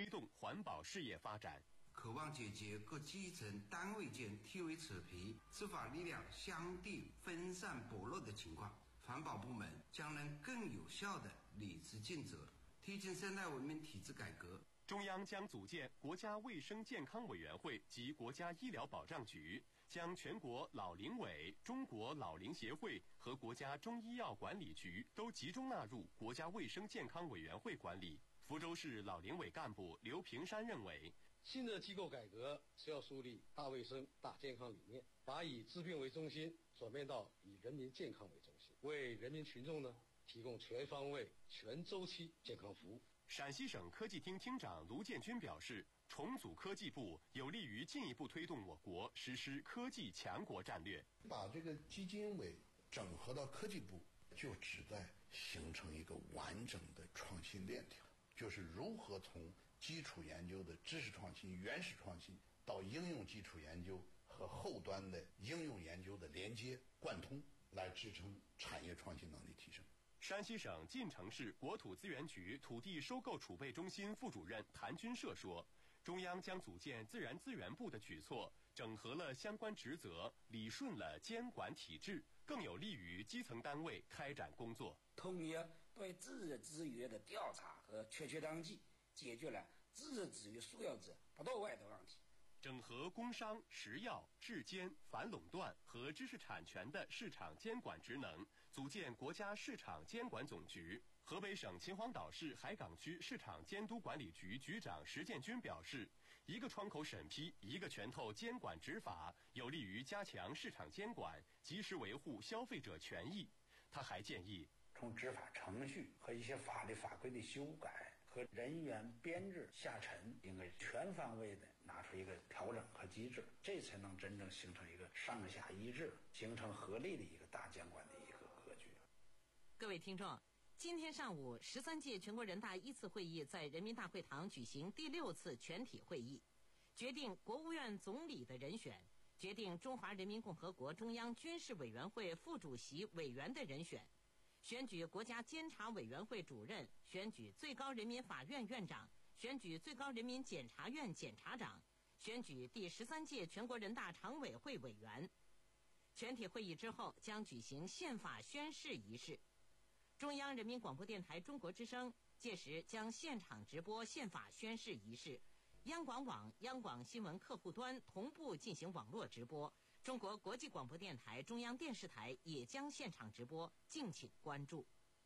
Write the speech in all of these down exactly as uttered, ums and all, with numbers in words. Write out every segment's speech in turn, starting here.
动环保事业发展。 渴望解决各基层单位间梯位扯皮、执法力量相对分散薄弱的情况，环保部门将能更有效地履职尽责，推进生态文明体制改革。 中央将组建国家卫生健康委员会及国家医疗保障局，将全国老龄委、中国老龄协会和国家中医药管理局都集中纳入国家卫生健康委员会管理。福州市老龄委干部刘平山认为， 新的机构改革是要树立大卫生、大健康理念，把以治病为中心转变到以人民健康为中心，为人民群众呢提供全方位、全周期健康服务。 陕西省科技厅厅长卢建军表示，重组科技部有利于进一步推动我国实施科技强国战略。 把这个基金委整合到科技部，就旨在形成一个完整的创新链条，就是如何从基础研究的知识创新、原始创新，到应用基础研究和后端的应用研究的连接贯通，来支撑产业创新能力提升。 山西省晋城市国土资源局土地收购储备中心副主任谭军社说，中央将组建自然资源部的举措，整合了相关职责，理顺了监管体制，更有利于基层单位开展工作。 通过对自然资源的调查和确切统计，解决了自然资源输要者不到位的问题。 整合工商、食药、质监、反垄断和知识产权的市场监管职能，组建国家市场监管总局。河北省秦皇岛市海港区市场监督管理局局长石建军表示，一个窗口审批，一个拳头监管执法，有利于加强市场监管，及时维护消费者权益。他还建议， 从执法程序和一些法律法规的修改和人员编制下沉，应该全方位的拿出一个调整和机制，这才能真正形成一个上下一致、形成合力的一个大监管的一个格局。 各位听众，今天上午，十三届全国人大一次会议在人民大会堂举行第六次全体会议，决定国务院总理的人选，决定中华人民共和国中央军事委员会副主席委员的人选，选举国家监察委员会主任，选举最高人民法院院长，选举最高人民检察院检察长，选举第十三届全国人大常委会委员。全体会议之后将举行宪法宣誓仪式。中央人民广播电台中国之声届时将现场直播宪法宣誓仪式，央广网、央广新闻客户端同步进行网络直播，中国国际广播电台、中央电视台也将现场直播，敬请关注。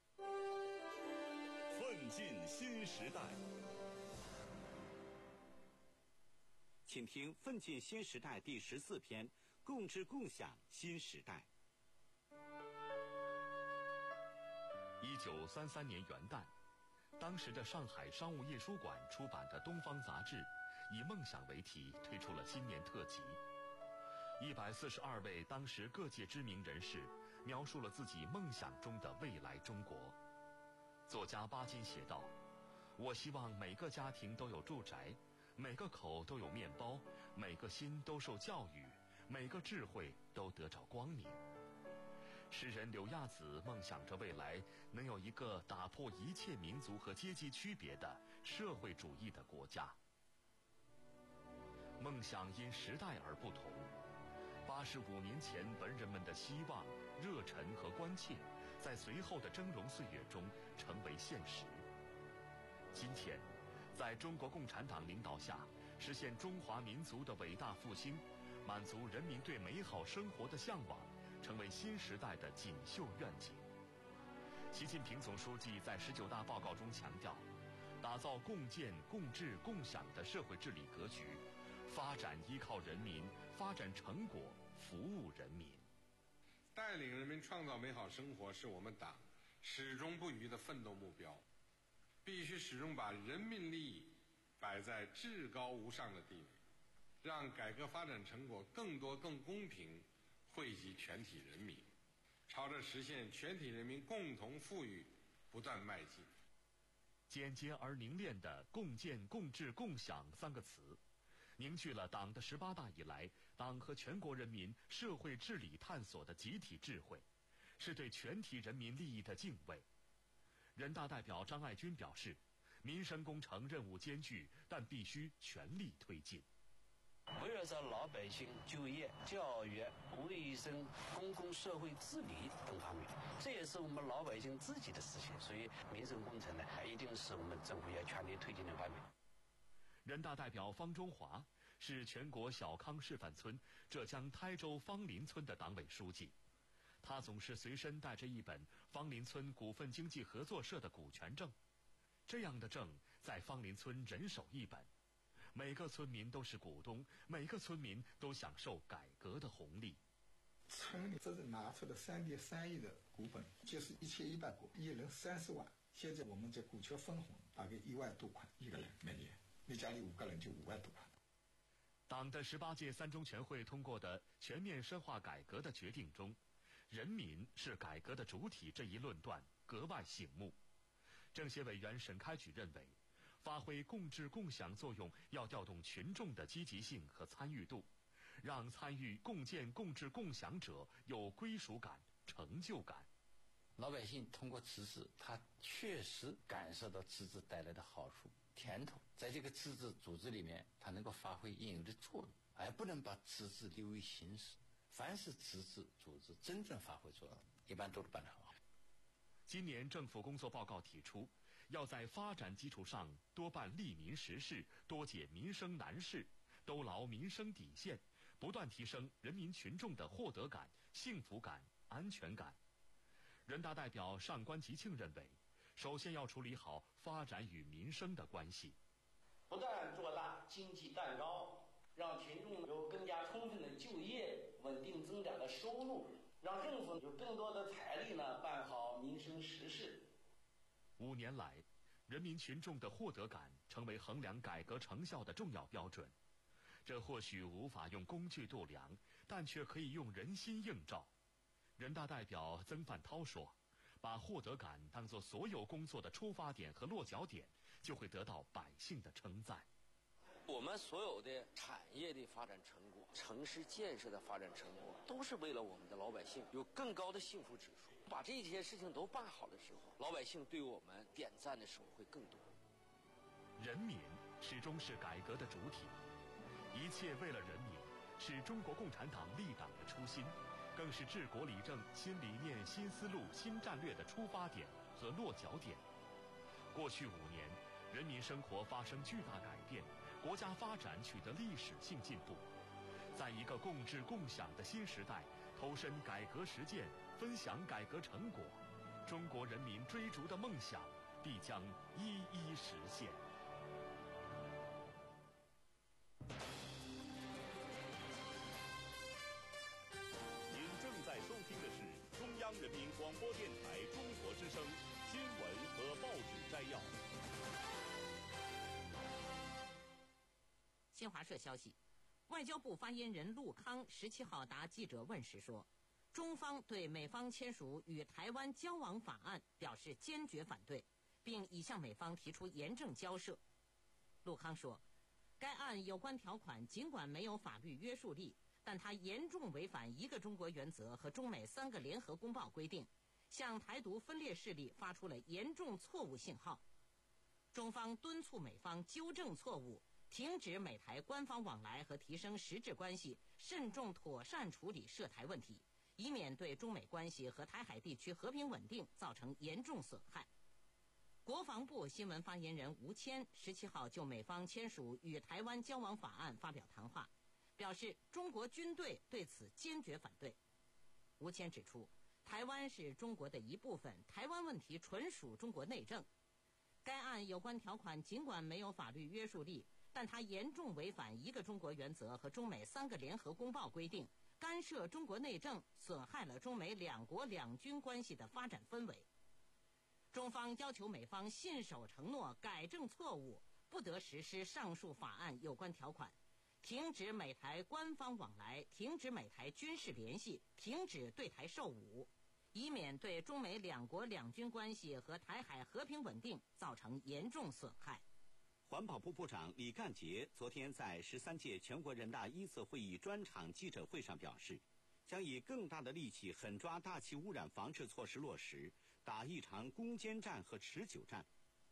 奋进新时代， 请听《奋进新时代》第十四篇：共治共享新时代。 一九三三年元旦，当时的上海商务印书馆出版的《东方》杂志，以梦想为题推出了新年特辑。一百四十二位当时各界知名人士描述了自己梦想中的未来中国。作家巴金写道：“我希望每个家庭都有住宅，每个口都有面包，每个心都受教育，每个智慧都得着光明。”诗人柳亚子梦想着未来能有一个打破一切民族和阶级区别的社会主义的国家。梦想因时代而不同，八十五年前文人们的希望、热忱和关切，在随后的峥嵘岁月中成为现实。今天，在中国共产党领导下，实现中华民族的伟大复兴，满足人民对美好生活的向往，成为新时代的锦绣愿景。习近平总书记在十九大报告中强调，打造共建、共治、共享的社会治理格局，发展依靠人民，发展成果服务人民。 带领人民创造美好生活是我们党始终不渝的奋斗目标，必须始终把人民利益摆在至高无上的地位，让改革发展成果更多更公平惠及全体人民，朝着实现全体人民共同富裕不断迈进。 简洁而凝练的共建、共治、共享三个词，凝聚了党的十八大以来党和全国人民社会治理探索的集体智慧，是对全体人民利益的敬畏。人大代表张爱军表示， 民生工程任务艰巨，但必须全力推进。 围绕着老百姓就业、教育、卫生、公共社会治理等方面，这也是我们老百姓自己的事情。所以民生工程呢，一定是我们政府要全力推进的方面。 人大代表方中华是全国小康示范村浙江台州芳林村的党委书记，他总是随身带着一本芳林村股份经济合作社的股权证，这样的证在芳林村人手一本。每个村民都是股东，每个村民都享受改革的红利。 村里这是拿出了三点三亿的股本，就是一千一百股，一人三十万。现在我们这股权分红大概一万多块一个人每年，你家里五个人就五万多块。 党的十八届三中全会通过的全面深化改革的决定中，人民是改革的主体这一论断格外醒目。政协委员沈开举认为，发挥共治共享作用要调动群众的积极性和参与度，让参与共建共治共享者有归属感、成就感。 老百姓通过自治，他确实感受到自治带来的好处、甜头，在这个自治组织里面，他能够发挥应有的作用，而不能把自治流于形式。凡是自治组织真正发挥作用，一般都是办得很好。 今年政府工作报告提出，要在发展基础上多办利民实事，多解民生难事，兜牢民生底线，不断提升人民群众的获得感、幸福感、安全感。人大代表上官吉庆认为，首先要处理好发展与民生的关系， 不断做大经济蛋糕，让群众有更加充分的就业、稳定增长的收入，让政府有更多的财力呢办好民生实事。 五年来，人民群众的获得感成为衡量改革成效的重要标准。这或许无法用工具度量，但却可以用人心映照。人大代表曾范涛说，把获得感当作所有工作的出发点和落脚点，就会得到百姓的称赞。 我们所有的产业的发展成果、城市建设的发展成果，都是为了我们的老百姓有更高的幸福指数。把这些事情都办好的时候，老百姓对我们点赞的时候会更多。 人民始终是改革的主体，一切为了人民，是中国共产党立党的初心，更是治国理政新理念、新思路、新战略的出发点和落脚点。过去五年，人民生活发生巨大改变，国家发展取得历史性进步。在一个共治共享的新时代，投身改革实践，分享改革成果，中国人民追逐的梦想必将一一实现。 您正在收听的是中央人民广播电台中国之声新闻和报纸摘要。 新华社消息，外交部发言人陆康十七号答记者问时说，中方对美方签署与台湾交往法案表示坚决反对，并已向美方提出严正交涉。陆康说，该案有关条款尽管没有法律约束力，但它严重违反一个中国原则和中美三个联合公报规定，向台独分裂势力发出了严重错误信号。中方敦促美方纠正错误，停止美台官方往来和提升实质关系，慎重妥善处理涉台问题，以免对中美关系和台海地区和平稳定造成严重损害。国防部新闻发言人吴谦十七号就美方签署与台湾交往法案发表谈话，表示中国军队对此坚决反对。吴谦指出，台湾是中国的一部分，台湾问题纯属中国内政。该案有关条款尽管没有法律约束力，但它严重违反一个中国原则和中美三个联合公报规定，干涉中国内政，损害了中美两国两军关系的发展氛围。中方要求美方信守承诺，改正错误，不得实施上述法案有关条款，停止美台官方往来，停止美台军事联系，停止对台售武，以免对中美两国两军关系和台海和平稳定造成严重损害。 环保部部长李干杰昨天在十三届全国人大一次会议专场记者会上表示，将以更大的力气狠抓大气污染防治措施落实，打一场攻坚战和持久战。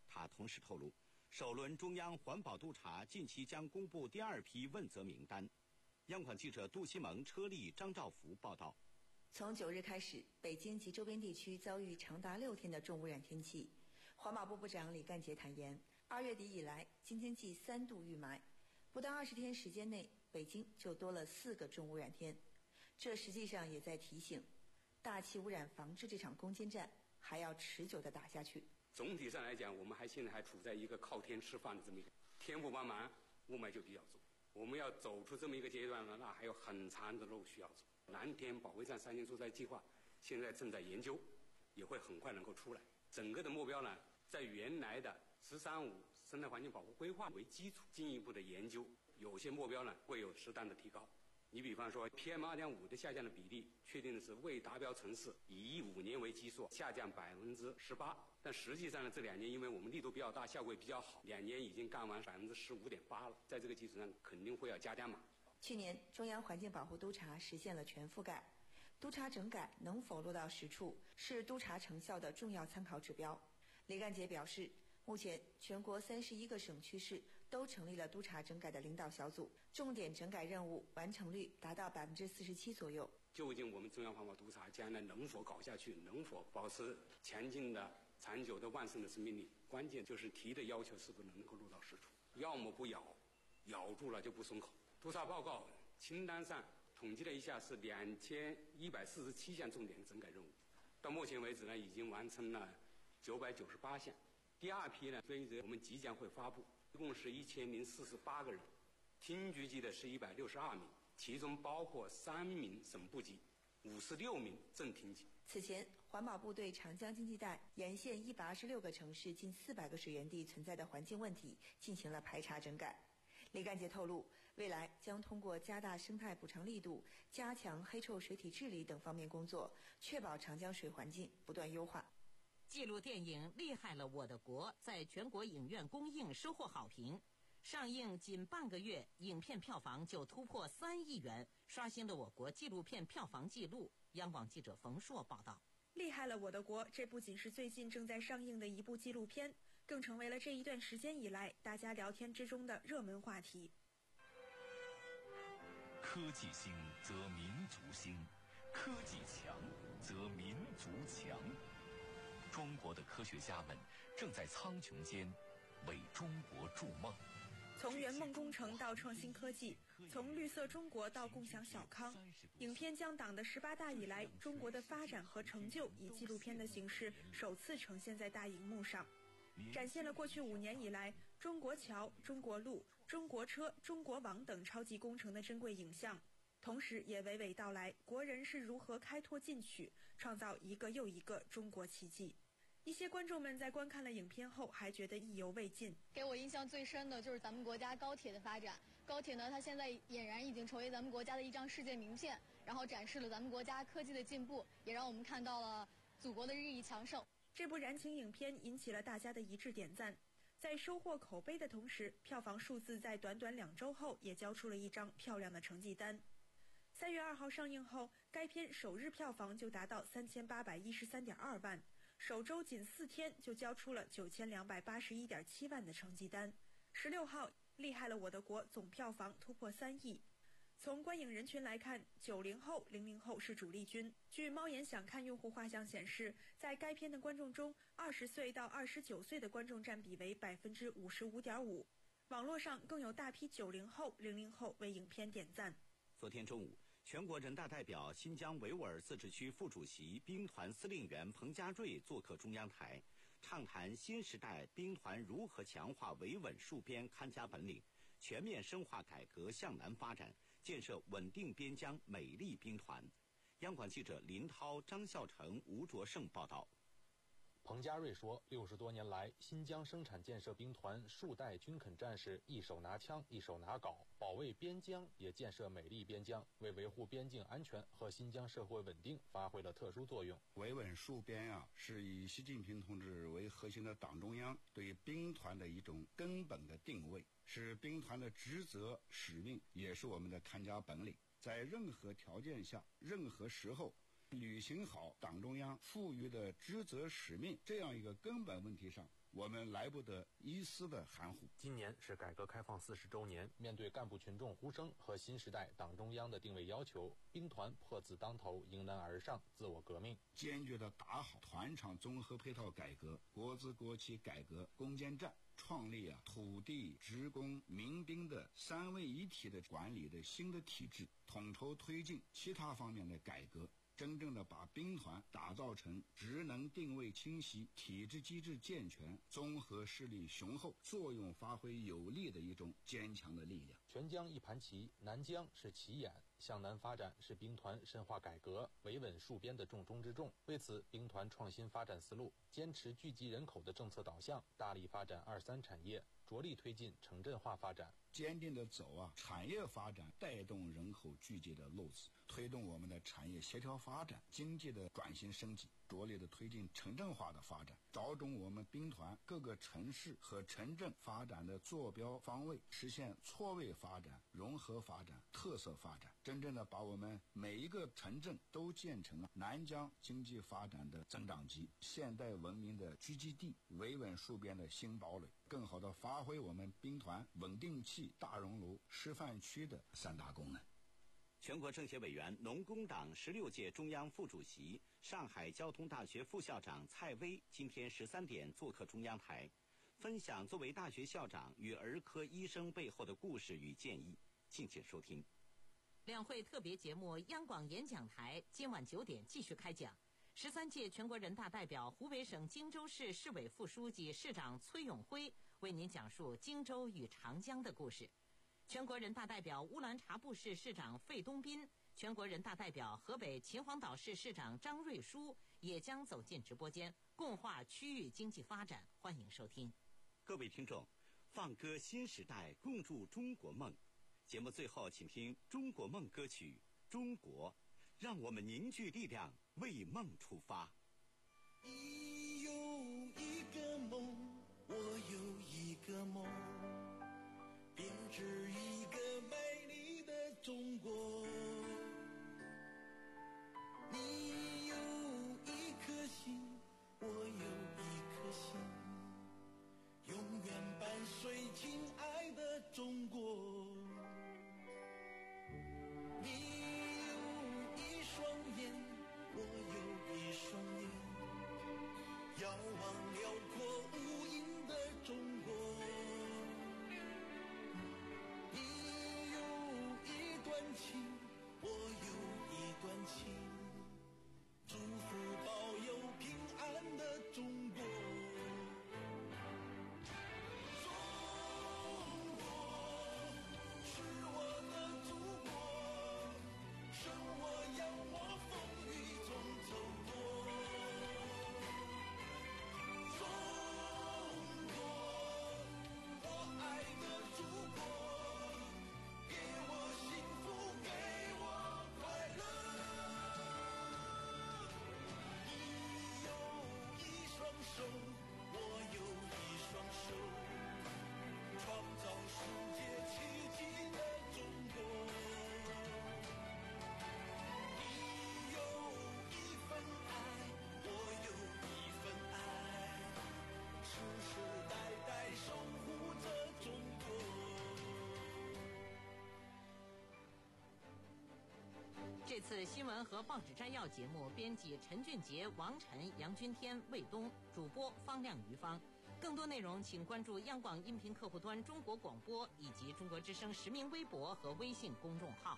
他同时透露，首轮中央环保督察近期将公布第二批问责名单。央广记者杜西蒙、车丽、张兆福报道。 从九日开始，北京及周边地区遭遇长达六天的重污染天气。环保部部长李干杰坦言，二月底以来，京津冀三度预霾，不到二十天时间内，北京就多了四个重污染天。这实际上也在提醒，大气污染防治这场攻坚战还要持久地打下去。 总体上来讲，我们还现在还处在一个靠天吃饭的这么一个，天不帮忙，雾霾就比较重。我们要走出这么一个阶段呢，那还有很长的路需要走。蓝天保卫战三年出差计划现在正在研究，也会很快能够出来。整个的目标呢，在原来的“十三五”生态环境保护规划为基础，进一步的研究，有些目标呢会有适当的提高。你比方说 P M 二点五 的下降的比例，确定的是未达标城市以一五年为基数下降百分之十八，但实际上呢，这两年因为我们力度比较大，效果也比较好，两年已经干完百分之十五点八了，在这个基础上肯定会要加加码。 去年，中央环境保护督察实现了全覆盖，督察整改能否落到实处，是督察成效的重要参考指标。李干杰表示，目前全国三十一个省区市都成立了督察整改的领导小组，重点整改任务完成率达到百分之四十七左右。 究竟我们中央环保督察将来能否搞下去，能否保持前进的、长久的、旺盛的生命力？关键就是提的要求是不是能够落到实处，要么不咬，咬住了就不松口。督察报告清单上统计了一下，是两千一百四十七项重点整改任务，到目前为止呢，已经完成了九百九十八项。第二批呢，随着我们即将会发布，一共是一千零四十八个人，厅局级的是一百六十二名，其中包括三名省部级，五十六名正厅级。 此前，环保部对长江经济带沿线一百二十六个城市近四百个水源地存在的环境问题进行了排查整改。李干杰透露，未来将通过加大生态补偿力度、加强黑臭水体治理等方面工作，确保长江水环境不断优化。 纪录电影《厉害了我的国》在全国影院公映收获好评，上映仅半个月，影片票房就突破三亿元，刷新了我国纪录片票房纪录。央广记者冯硕报道。 厉害了我的国，这不仅是最近正在上映的一部纪录片，更成为了这一段时间以来大家聊天之中的热门话题。 科技兴则民族兴，科技强则民族强。中国的科学家们正在苍穹间为中国筑梦。 从圆梦工程到创新科技，从绿色中国到共享小康，影片将党的十八大以来中国的发展和成就以纪录片的形式首次呈现在大荧幕上，展现了过去五年以来中国桥、中国路、中国车、中国网等超级工程的珍贵影像，同时也娓娓道来国人是如何开拓进取，创造一个又一个中国奇迹。一些观众们在观看了影片后还觉得意犹未尽。 给我印象最深的就是咱们国家高铁的发展。高铁呢，它现在俨然已经成为咱们国家的一张世界名片，然后展示了咱们国家科技的进步，也让我们看到了祖国的日益强盛。 这部燃情影片引起了大家的一致点赞，在收获口碑的同时，票房数字在短短两周后也交出了一张漂亮的成绩单。三月二号上映后，该片首日票房就达到三千八百一十三点二万。首周仅四天就交出了九千两百八十一点七万的成绩单。十六号，厉害了我的国总票房突破三亿。从观影人群来看，九零后、零零后是主力军。据猫眼想看用户画像显示，在该片的观众中，二十岁到二十九岁的观众占比为百分之五十五点五。网络上更有大批九零后、零零后为影片点赞。 昨天中午，全国人大代表、新疆维吾尔自治区副主席、兵团司令员彭家瑞做客中央台，畅谈新时代兵团如何强化维稳戍边看家本领，全面深化改革向南发展，建设稳定边疆美丽兵团。央广记者林涛、张孝成、吴卓胜报道。 彭家瑞说，六十多年来，新疆生产建设兵团数代军肯战士一手拿枪，一手拿镐，保卫边疆，也建设美丽边疆，为维护边境安全和新疆社会稳定发挥了特殊作用。 维稳戍边啊，是以习近平同志为核心的党中央对兵团的一种根本的定位，是兵团的职责使命，也是我们的看家本领。在任何条件下、任何时候，履行好党中央赋予的职责使命这样一个根本问题上， 我们来不得一丝的含糊。 今年是改革开放四十周年，面对干部群众呼声和新时代党中央的定位要求，兵团迫自当头，迎难而上，自我革命， 坚决地打好团场综合配套改革、国资国企改革攻坚战，创立啊土地、职工、民兵的三位一体的管理的新的体制，统筹推进其他方面的改革，真正的把兵团打造成职能定位清晰、体制机制健全、综合实力雄厚、作用发挥有力的一种坚强的力量。 全疆一盘棋，南疆是棋眼，向南发展是兵团深化改革、维稳戍边的重中之重。为此，兵团创新发展思路，坚持聚集人口的政策导向，大力发展二三产业，着力推进城镇化发展， 坚定地走啊产业发展带动人口聚集的路子，推动我们的产业协调发展、经济的转型升级，着力地推进城镇化的发展，找准我们兵团各个城市和城镇发展的坐标方位，实现错位发展、融合发展、特色发展，真正的把我们每一个城镇都建成南疆经济发展的增长极、现代文明的聚集地、维稳戍边的新堡垒，更好地发挥我们兵团稳定器、大熔炉、示范区的三大功能。 全国政协委员、农工党十六届中央副主席、上海交通大学副校长蔡薇今天十三点做客中央台，分享作为大学校长与儿科医生背后的故事与建议。敬请收听。 两会特别节目央广演讲台今晚九点继续开讲。十三届全国人大代表、湖北省荆州市市委副书记、市长崔永辉为您讲述荆州与长江的故事。全国人大代表、乌兰察布市市长费东斌，全国人大代表、河北秦皇岛市市长张瑞书也将走进直播间，共话区域经济发展。欢迎收听。 各位听众，放歌新时代，共筑中国梦。节目最后，请听中国梦歌曲《中国》，让我们凝聚力量，为梦出发。 你有一个梦，我有一个梦，编织一个美丽的中国。你有一颗心，我有一颗心，永远伴随亲爱的中国。你有一双眼，我有一双眼，遥望辽阔无垠的中国。你有一段情，我有一段情，祝福保佑平安的中国。中国是我的祖国，生我养我风雨中走过。中国，我爱的祖国，给我幸福，给我快乐。你有一双手，我有一双手，创造世界奇迹的中国。你有一份爱，我有一份爱，世世代代守护着中国。 这次新闻和报纸摘要节目，编辑陈俊杰、王晨、杨君天、魏东，主播方亮、于芳。更多内容请关注央广音频客户端中国广播以及中国之声实名微博和微信公众号。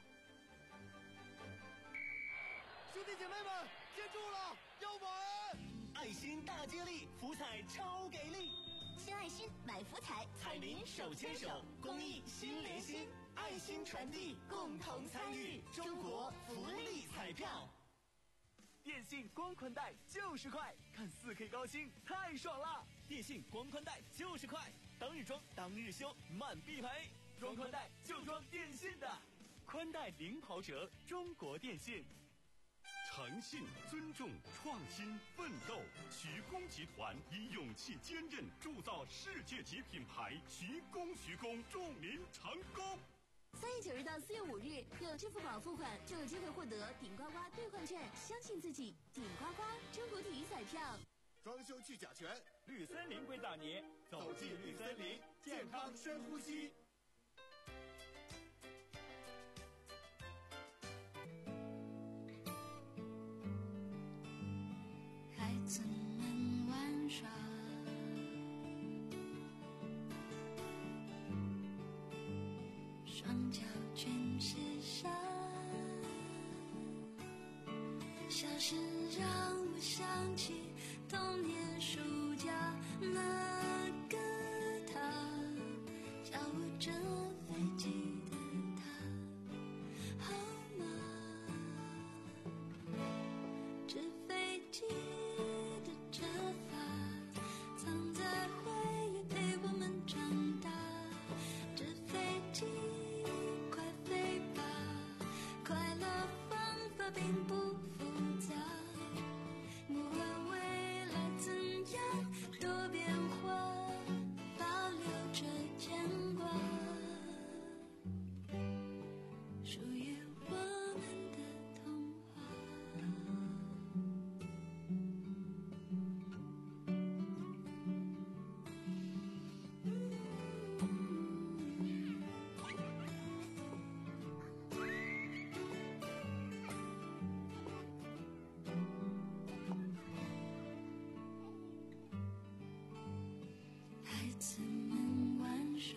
兄弟姐妹们，接住了，要玩！爱心大接力，福彩超给力！ 新爱心买福彩， 彩民手牵手，公益心连心，爱心传递，共同参与，中国福利彩票。电信光宽带就是快，看 四K 高清太爽了！电信光宽带就是快，当日装当日修，慢必赔。装宽带就装电信的，宽带零跑者，中国电信。 诚信、尊重、创新、奋斗，徐工集团以勇气坚韧铸造世界级品牌。徐工，徐工，祝您成功！ 三月九日到四月五日，用支付宝付款就有机会获得顶呱呱兑换券，相信自己，顶呱呱中国体育彩票。 装修去甲醛。 绿森林硅藻泥，走进绿森林，健康深呼吸。 孩子们玩耍，双脚全是沙，小事让我想起童年暑假，那个他教我折飞机的他，好吗？纸飞机的折法，藏在回忆陪我们长大。纸飞机快飞吧，快乐方法并不复杂，不管未来怎样多变化，保留着牵挂，属于我们的童话。孩子们玩耍，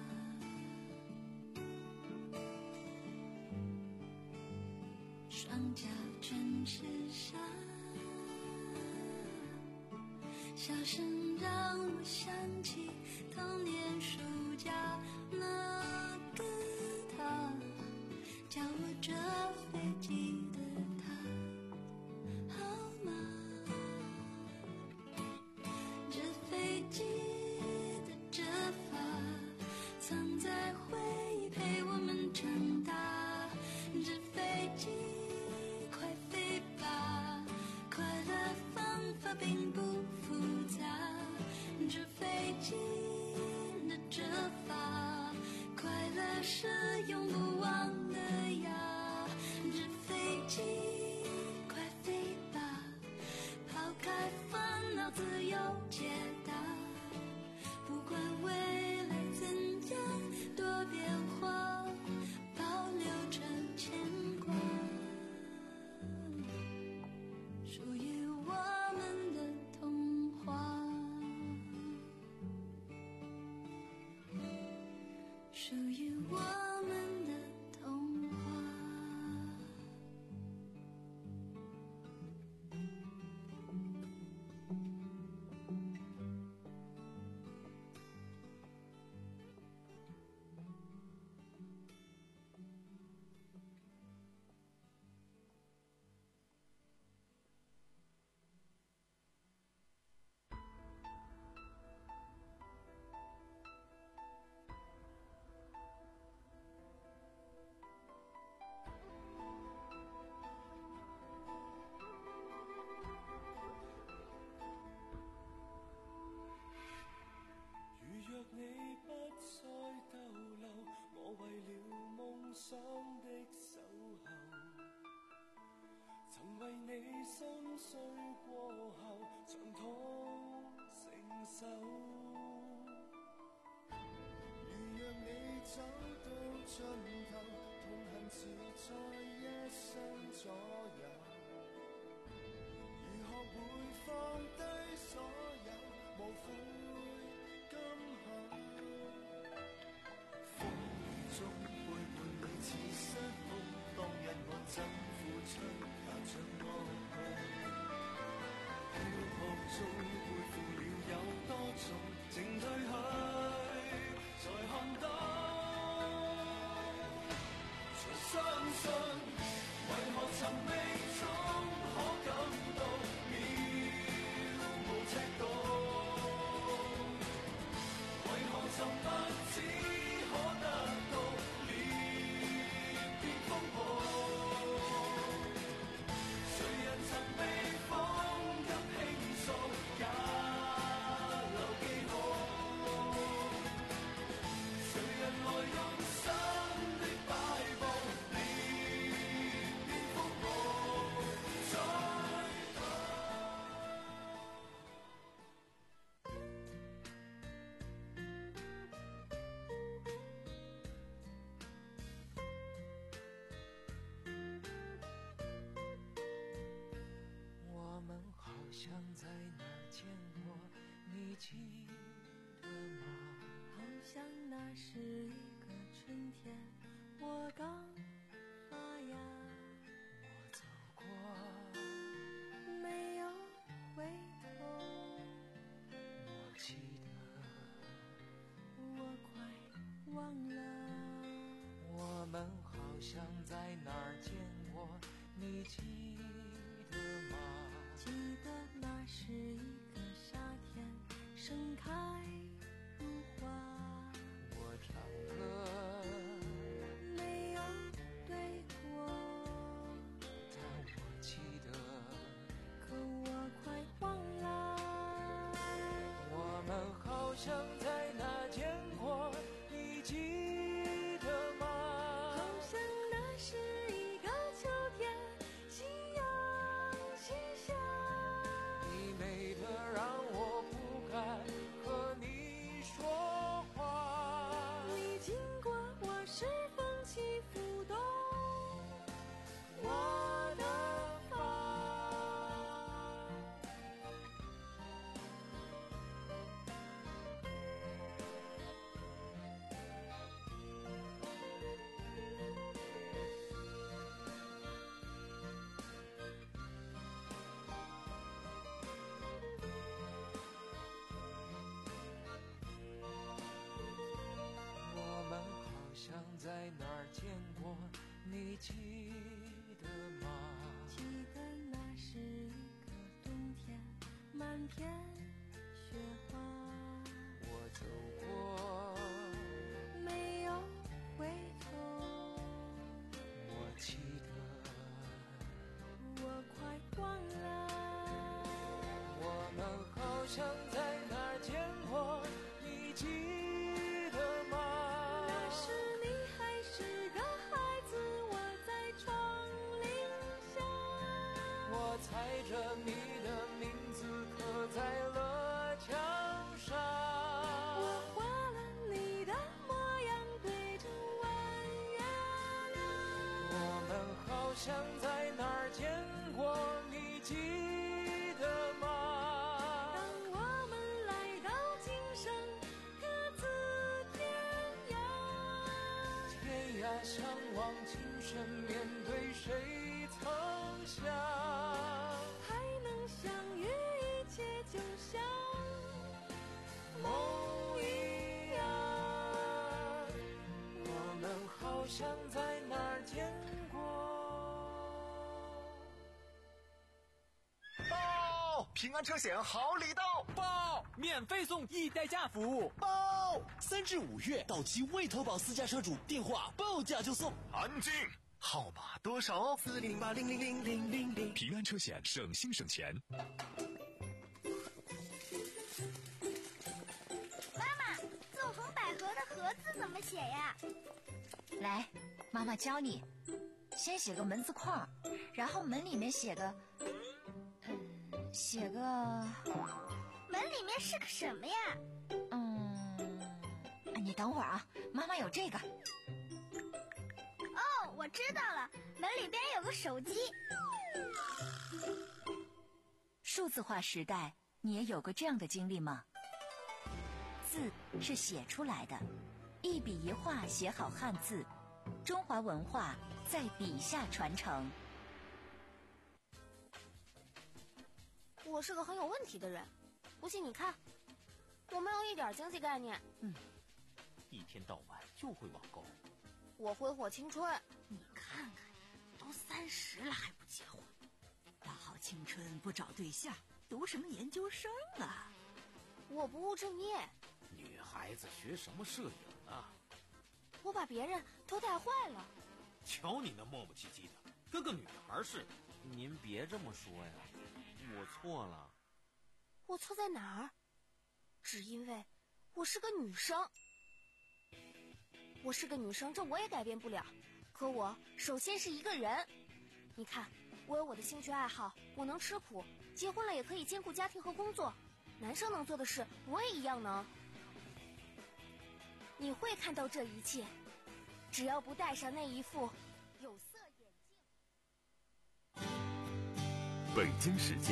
双脚全是沙，笑声让我想起童年暑假，那个他教我折飞机的他，好吗？纸飞机的折法，藏在回忆陪我们长大。纸飞机快飞吧，快乐方法并不复杂。纸飞机的折法，快乐是永不忘的呀。纸飞机快飞吧，抛开烦恼，自由解答。不管未来怎样多变化，保留着牵挂，属于我们的童话，属于我们的童话。 如若你不再逗留，我為了夢想的守候，曾為你心碎過後，長痛承受。如若你走到盡頭，痛恨是在一生左右，如何會放低所有，無悔今後。風雨中背叛你似失控，當日我怎付出也像惡夢。漂泊中背負了有多重，靜退去才看到，才相信為何尋覓中可感到渺無尺度，為何沉默只可得到裂變風暴，誰人曾被風急傾訴，也留記號。 天我刚发芽， 我走过， 没有回头， 我记得， 我快忘了。 我们好像在哪儿见过，你记得吗？ 记得那是一个夏天，盛开如花。 我唱歌没有对过， 但我记得， 可我快忘了。 我们好像在哪见过，你记得吗？ 好像那是一个秋天，夕阳西下。 你美得让我不敢和你说话。 你经过我是风起浮动我的发。我们好像在哪儿见过，你记得吗？ 记得那是一个冬天，满天雪花。 我走过， 没有回头， 我记得， 我快忘了。 我们好像在哪儿见过，你记得吗？ 那时你还是个孩子，我在窗棂下。 我踩着你的名字刻在了墙上。 我画了你的模样，对着弯月亮。 我们好像在哪儿见过，你记得吗？ 当我们来到今生，各自天涯。 天涯相望，今生面对谁曾想？ 还能相遇，一切就像梦一样。 我们好像在哪儿见过。 报！平安车险好礼到！报！免费送易代驾服务！报！三至五月到期未投保私家车主，电话报价就送。安静！号码多少？四零八零零零零零零。平安车险，省心省钱。 妈妈，纵横捭阖的阖字怎么写呀？ 来，妈妈教你。先写个门字框，然后门里面写个，嗯，写个， 门里面是个什么呀？ 嗯，你等会儿啊，妈妈有这个。 哦，我知道了，门里边有个手机。 数字化时代，你也有过这样的经历吗？字是写出来的，一笔一画写好汉字，中华文化在笔下传承。 我是个很有问题的人，不信你看，我没有一点经济概念。 嗯，一天到晚就会网购。 我挥霍青春。 你看看，都三十了还不结婚，大好青春不找对象，读什么研究生啊？ 我不务正业。 女孩子学什么摄影啊？ 我把别人都带坏了。 瞧你那磨磨唧唧的，跟个女孩似的。 您别这么说呀，我错了。 我错在哪儿？只因为我是个女生。我是个女生，这我也改变不了。可我首先是一个人。你看，我有我的兴趣爱好，我能吃苦，结婚了也可以兼顾家庭和工作。男生能做的事，我也一样能。你会看到这一切，只要不戴上那一副有色眼镜。 北京时间